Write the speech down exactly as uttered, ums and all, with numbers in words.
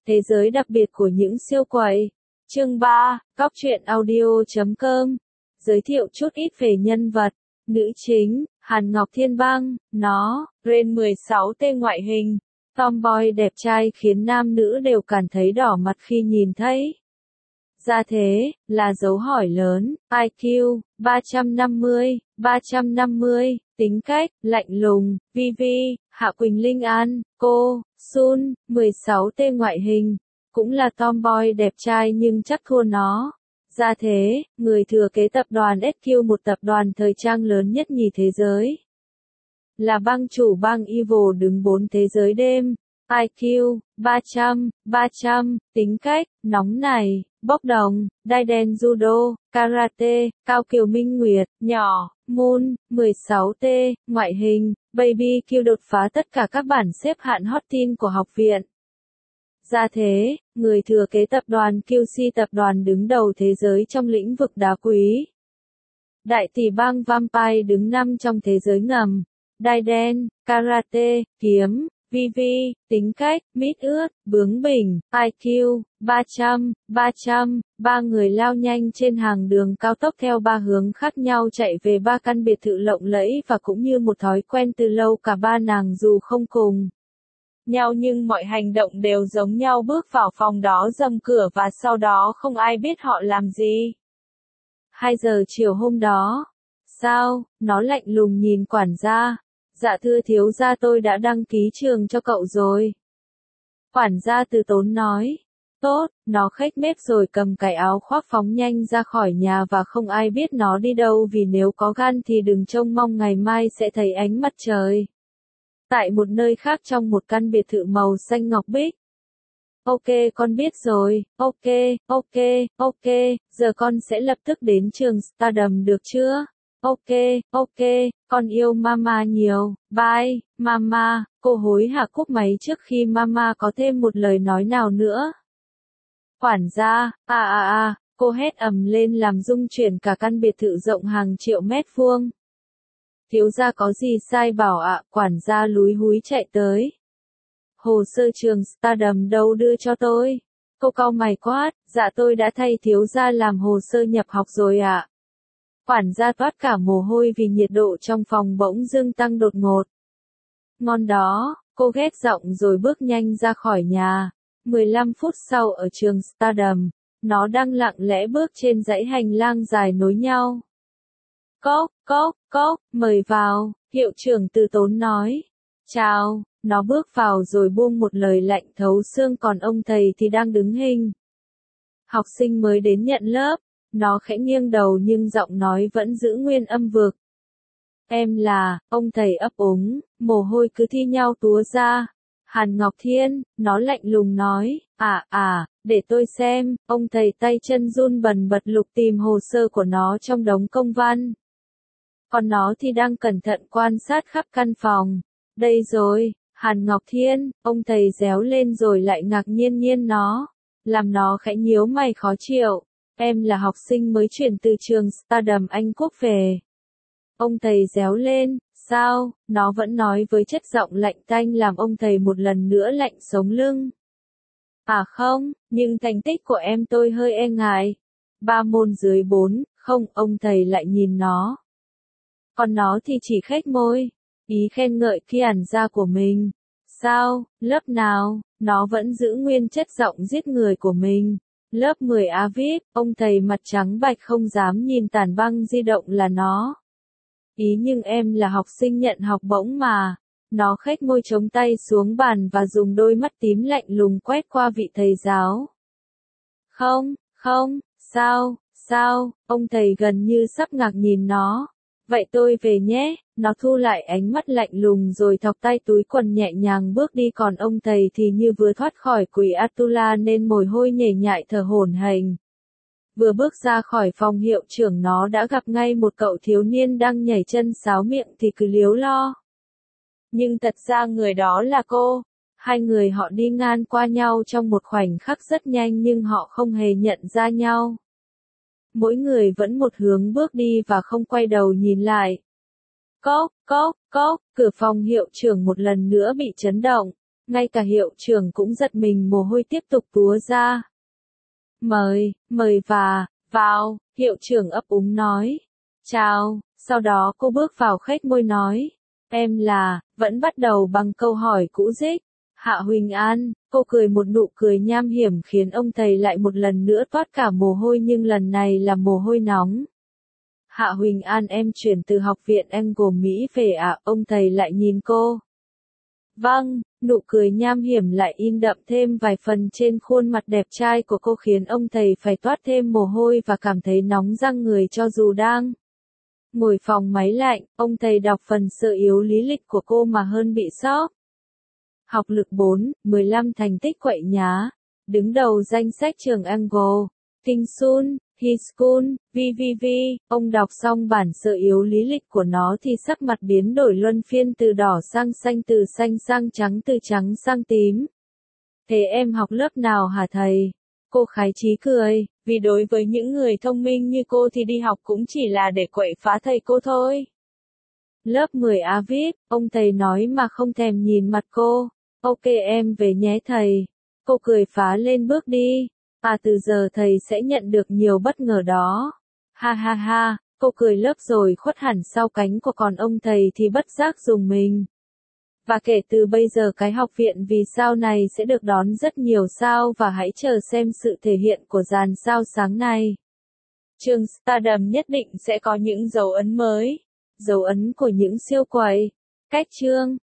Thế giới đặc biệt của những siêu quậy. Chương ba, Cóc truyện audio chấm com. Giới thiệu chút ít về nhân vật. Nữ chính, Hàn Ngọc Thiên Băng, nó, range mười sáu T ngoại hình. Tomboy đẹp trai khiến nam nữ đều cảm thấy đỏ mặt khi nhìn thấy. Ra thế, là dấu hỏi lớn, I Q, ba trăm năm mươi, ba trăm năm mươi, tính cách, lạnh lùng, Vivi, Hạ Quỳnh Linh An, cô, Sun, mười sáu T ngoại hình, cũng là tomboy đẹp trai nhưng chắc thua nó. Ra thế, người thừa kế tập đoàn ét quy, một tập đoàn thời trang lớn nhất nhì thế giới. Là bang chủ bang Evil đứng bốn thế giới đêm. I Q, ba trăm, ba trăm, tính cách, nóng nảy, bốc đồng, đai đen judo, karate, cao kiều minh nguyệt, nhỏ, moon, mười sáu T, ngoại hình, baby Q đột phá tất cả các bảng xếp hạng hot teen của học viện. Ra thế, người thừa kế tập đoàn quy xê, tập đoàn đứng đầu thế giới trong lĩnh vực đá quý. Đại tỷ bang Vampire đứng năm trong thế giới ngầm. Đai đen, karate, kiếm, Vivi, tính cách, mít ướt, bướng bỉnh, I Q, ba trăm, ba trăm, ba người lao nhanh trên hàng đường cao tốc theo ba hướng khác nhau chạy về ba căn biệt thự lộng lẫy và cũng như một thói quen từ lâu cả ba nàng dù không cùng nhau nhưng mọi hành động đều giống nhau, bước vào phòng đó giầm cửa và sau đó không ai biết họ làm gì. Hai giờ chiều hôm đó. Sao? Nó lạnh lùng nhìn quản gia. Dạ thưa thiếu gia, tôi đã đăng ký trường cho cậu rồi. Quản gia từ tốn nói. Tốt, nó khếch mép rồi cầm cái áo khoác phóng nhanh ra khỏi nhà và không ai biết nó đi đâu, vì nếu có gan thì đừng trông mong ngày mai sẽ thấy ánh mặt trời. Tại một nơi khác trong một căn biệt thự màu xanh ngọc bích. Ok, con biết rồi, ok, ok, ok, giờ con sẽ lập tức đến trường Stardom được chưa? Ok, ok, con yêu mama nhiều, bye, mama. Cô hối hả cúp máy trước khi mama có thêm một lời nói nào nữa. Quản gia, à à à, cô hét ầm lên làm rung chuyển cả căn biệt thự rộng hàng triệu mét vuông. Thiếu gia có gì sai bảo ạ? Quản gia lúi húi chạy tới. Hồ sơ trường Stardom đâu, đưa cho tôi. Cô cau mày quát, dạ tôi đã thay thiếu gia làm hồ sơ nhập học rồi ạ. Quản gia toát cả mồ hôi vì nhiệt độ trong phòng bỗng dưng tăng đột ngột. Ngon đó, cô ghét giọng rồi bước nhanh ra khỏi nhà. mười lăm phút sau ở trường Stardom, nó đang lặng lẽ bước trên dãy hành lang dài nối nhau. Cốc, cốc, cốc, mời vào, hiệu trưởng từ tốn nói. Chào, nó bước vào rồi buông một lời lạnh thấu xương, còn ông thầy thì đang đứng hình. Học sinh mới đến nhận lớp. Nó khẽ nghiêng đầu nhưng giọng nói vẫn giữ nguyên âm vực. Em là, ông thầy ấp úng, mồ hôi cứ thi nhau túa ra. Hàn Ngọc Thiên, nó lạnh lùng nói, à à, để tôi xem. Ông thầy tay chân run bần bật lục tìm hồ sơ của nó trong đống công văn. Còn nó thì đang cẩn thận quan sát khắp căn phòng. Đây rồi, Hàn Ngọc Thiên, ông thầy réo lên rồi lại ngạc nhiên nhiên nó, làm nó khẽ nhíu mày khó chịu. Em là học sinh mới chuyển từ trường Stardom Anh Quốc về. Ông thầy réo lên, sao? Nó vẫn nói với chất giọng lạnh tanh làm ông thầy một lần nữa lạnh sống lưng. À không, nhưng thành tích của em tôi hơi e ngại. Ba môn dưới bốn, không, ông thầy lại nhìn nó. Còn nó thì chỉ khếch môi, ý khen ngợi khi ẩn ra của mình. Sao, lớp nào? Nó vẫn giữ nguyên chất giọng giết người của mình. Lớp mười A vê i pê, ông thầy mặt trắng bạch không dám nhìn tàn băng di động là nó. Ý nhưng em là học sinh nhận học bổng mà. Nó khếch môi chống tay xuống bàn và dùng đôi mắt tím lạnh lùng quét qua vị thầy giáo. Không, không, sao, sao, ông thầy gần như sắp ngạc nhìn nó. Vậy tôi về nhé, nó thu lại ánh mắt lạnh lùng rồi thọc tay túi quần nhẹ nhàng bước đi, còn ông thầy thì như vừa thoát khỏi quỷ Atula nên mồ hôi nhễ nhại thở hổn hển. Vừa bước ra khỏi phòng hiệu trưởng nó đã gặp ngay một cậu thiếu niên đang nhảy chân sáo miệng thì cứ líu lo. Nhưng thật ra người đó là cô. Hai người họ đi ngang qua nhau trong một khoảnh khắc rất nhanh nhưng họ không hề nhận ra nhau. Mỗi người vẫn một hướng bước đi và không quay đầu nhìn lại. Cốc, cốc, cốc, cửa phòng hiệu trưởng một lần nữa bị chấn động. Ngay cả hiệu trưởng cũng giật mình mồ hôi tiếp tục túa ra. Mời, mời và, vào, hiệu trưởng ấp úng nói. Chào, sau đó cô bước vào khách môi nói. Em là, vẫn bắt đầu bằng câu hỏi cũ dích. Hạ Huỳnh An, cô cười một nụ cười nham hiểm khiến ông thầy lại một lần nữa toát cả mồ hôi nhưng lần này là mồ hôi nóng. Hạ Huỳnh An em chuyển từ học viện Angle Mỹ về à, ông thầy lại nhìn cô. Vâng, nụ cười nham hiểm lại in đậm thêm vài phần trên khuôn mặt đẹp trai của cô khiến ông thầy phải toát thêm mồ hôi và cảm thấy nóng răng người cho dù đang ngồi phòng máy lạnh, ông thầy đọc phần sơ yếu lý lịch của cô mà hơn bị sốc. Học lực bốn, mười lăm thành tích quậy nhá. Đứng đầu danh sách trường Angle, Kinh Sun, High School, vê vê vê, ông đọc xong bản sơ yếu lý lịch của nó thì sắc mặt biến đổi luân phiên từ đỏ sang xanh từ xanh sang trắng từ trắng sang tím. Thế em học lớp nào hả thầy? Cô khái chí cười, vì đối với những người thông minh như cô thì đi học cũng chỉ là để quậy phá thầy cô thôi. Lớp mười A vê i pê, ông thầy nói mà không thèm nhìn mặt cô. Ok em về nhé thầy. Cô cười phá lên bước đi. À từ giờ thầy sẽ nhận được nhiều bất ngờ đó. Ha ha ha, cô cười lớp rồi khuất hẳn sau cánh của còn ông thầy thì bất giác rùng mình. Và kể từ bây giờ cái học viện vì sao này sẽ được đón rất nhiều sao và hãy chờ xem sự thể hiện của dàn sao sáng nay. Trường Stardom nhất định sẽ có những dấu ấn mới. Dấu ấn của những siêu quầy. Cách chương